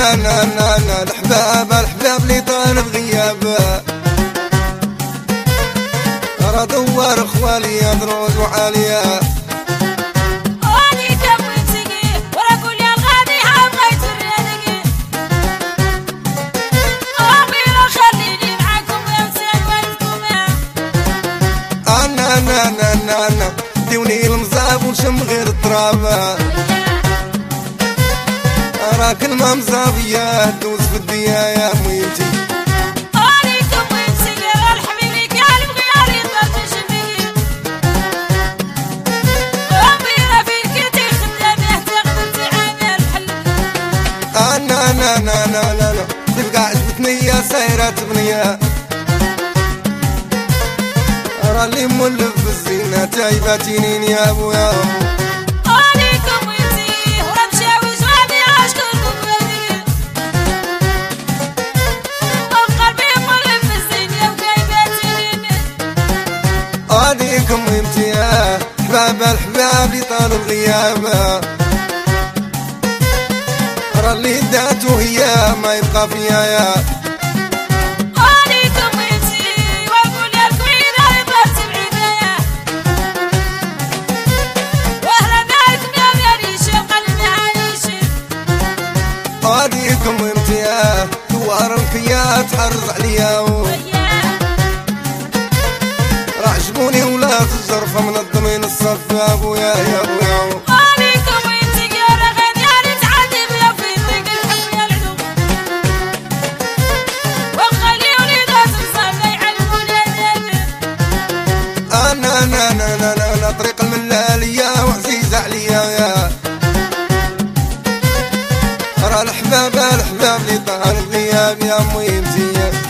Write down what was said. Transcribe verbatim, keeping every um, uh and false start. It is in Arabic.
انا انا انا انا الحباب الحباب اللي طالب غيابه ترى دوار خوالي دروز وعاليه انا انا انا انا ديوني المزاب ونشم غير التراب راك الممزابية دوز في الدنيا يا ميتي عليكم ويمسك الحبيبي قال بغياري طلب جميل واميرة في الكتير خدامه تاخذ تعامل حل انا انا انا انا انا انا تبقى عجبتني يا سايرة بنية راني مولف بالزينة جايباتينين يا ابويا عليكم امتياه حباب الحباب اللي طالب غيابه راه اللي داتو هي ما يبقى فيا يا عليكم امتي واقول يا الكوينه يطلعت بعيدايا واهلا بكم يا ريش القلب عايش عليكم امتياه دوارك يا تحرز عليا عجبوني ولا الزرفة من الضمين الصف يا ابويا يا ابويا عليكم ويمسك يا رغد يا ريت عاتب يا في طريق الحب يا العدو وخليوني ذات الصف يعلمون الادب انا انا انا انا انا طريق الملالية وعزيزة عليا يا راه الحباب الحباب اللي طال الغياب يا امي امتياز